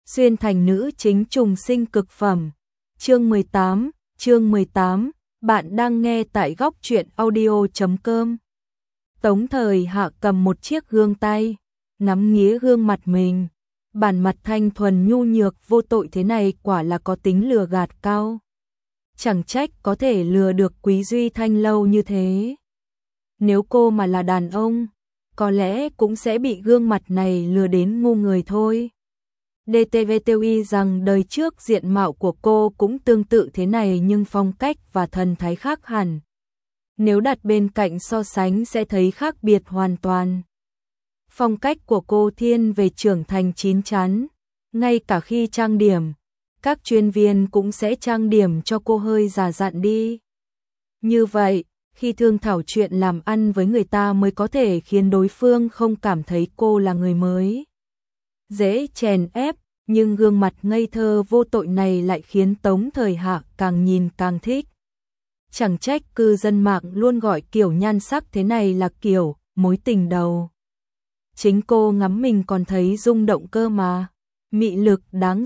xuyên thành nữ chính trùng sinh cực phẩm. Chương 18, bạn đang nghe tại góc truyện audio.com. Tống Thời Hạ cầm một chiếc gương tay, ngắm nghía gương mặt mình. Bản mặt thanh thuần nhu nhược vô tội thế này quả là có tính lừa gạt cao. Chẳng trách có thể lừa được Quý Duy Thanh lâu như thế. Nếu cô mà là đàn ông, có lẽ cũng sẽ bị gương mặt này lừa đến ngu người thôi. DTV rằng đời trước diện mạo của cô cũng tương tự thế này nhưng phong cách và thần thái khác hẳn. Nếu đặt bên cạnh so sánh sẽ thấy khác biệt hoàn toàn. Phong cách của cô thiên về trưởng thành chín chắn, ngay cả khi trang điểm, các chuyên viên cũng sẽ trang điểm cho cô hơi già dặn đi. Như vậy, khi thương thảo chuyện làm ăn với người ta mới có thể khiến đối phương không cảm thấy cô là người mới. Dễ chèn ép, nhưng gương mặt ngây thơ vô tội này lại khiến Tống Thời Hạ càng nhìn càng thích. Chẳng trách cư dân mạng luôn gọi kiểu nhan sắc thế này là kiểu mối tình đầu. Chính cô ngắm mình còn thấy rung động cơ mà. Mị lực đáng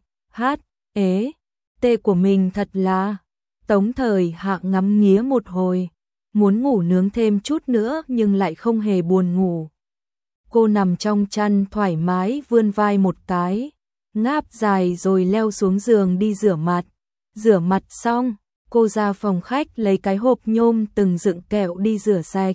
t của mình thật là. Tống Thời Hạ ngắm nghía một hồi, muốn ngủ nướng thêm chút nữa nhưng lại không hề buồn ngủ. Cô nằm trong chăn thoải mái vươn vai một cái, ngáp dài rồi leo xuống giường đi rửa mặt. Rửa mặt xong, cô ra phòng khách lấy cái hộp nhôm từng dựng kẹo đi rửa sạch.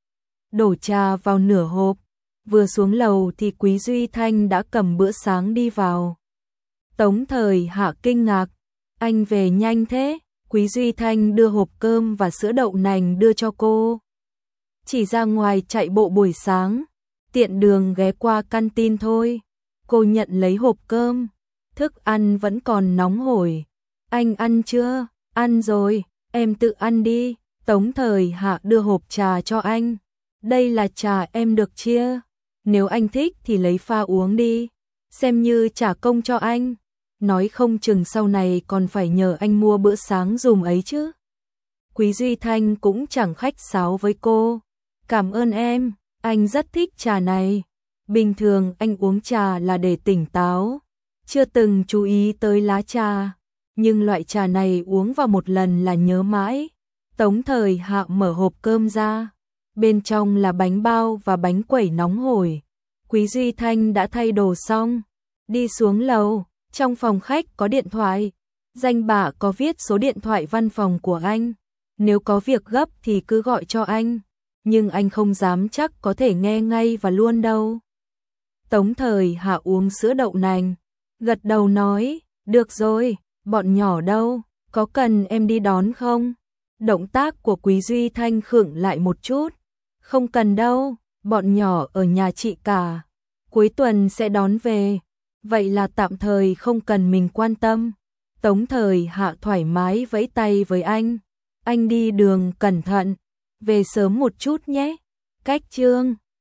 Đổ trà vào nửa hộp, vừa xuống lầu thì Quý Duy Thanh đã cầm bữa sáng đi vào. Tống Thời Hạ kinh ngạc, anh về nhanh thế? Quý Duy Thanh đưa hộp cơm và sữa đậu nành đưa cho cô. Chỉ ra ngoài chạy bộ buổi sáng, tiện đường ghé qua canteen thôi. Cô nhận lấy hộp cơm, thức ăn vẫn còn nóng hổi. Anh ăn chưa? Ăn rồi, em tự ăn đi. Tống Thời Hạ đưa hộp trà cho anh. Đây là trà em được chia. Nếu anh thích thì lấy pha uống đi, xem như trả công cho anh. Nói không chừng sau này còn phải nhờ anh mua bữa sáng dùm ấy chứ. Quý Duy Thanh cũng chẳng khách sáo với cô. Cảm ơn em, anh rất thích trà này. Bình thường anh uống trà là để tỉnh táo, chưa từng chú ý tới lá trà. Nhưng loại trà này uống vào một lần là nhớ mãi. Tống Thời Hạ mở hộp cơm ra. Bên trong là bánh bao và bánh quẩy nóng hổi. Quý Duy Thanh đã thay đồ xong, đi xuống lầu. Trong phòng khách có điện thoại, danh bạ có viết số điện thoại văn phòng của anh. Nếu có việc gấp thì cứ gọi cho anh, nhưng anh không dám chắc có thể nghe ngay và luôn đâu. Tống Thời Hạ uống sữa đậu nành, gật đầu nói, được rồi, bọn nhỏ đâu, có cần em đi đón không? Động tác của Quý Duy Thanh khựng lại một chút, không cần đâu, bọn nhỏ ở nhà chị cả, cuối tuần sẽ đón về. Vậy là tạm thời không cần mình quan tâm. Tống Thời Hạ thoải mái vẫy tay với anh đi đường cẩn thận, về sớm một chút nhé. Cách chương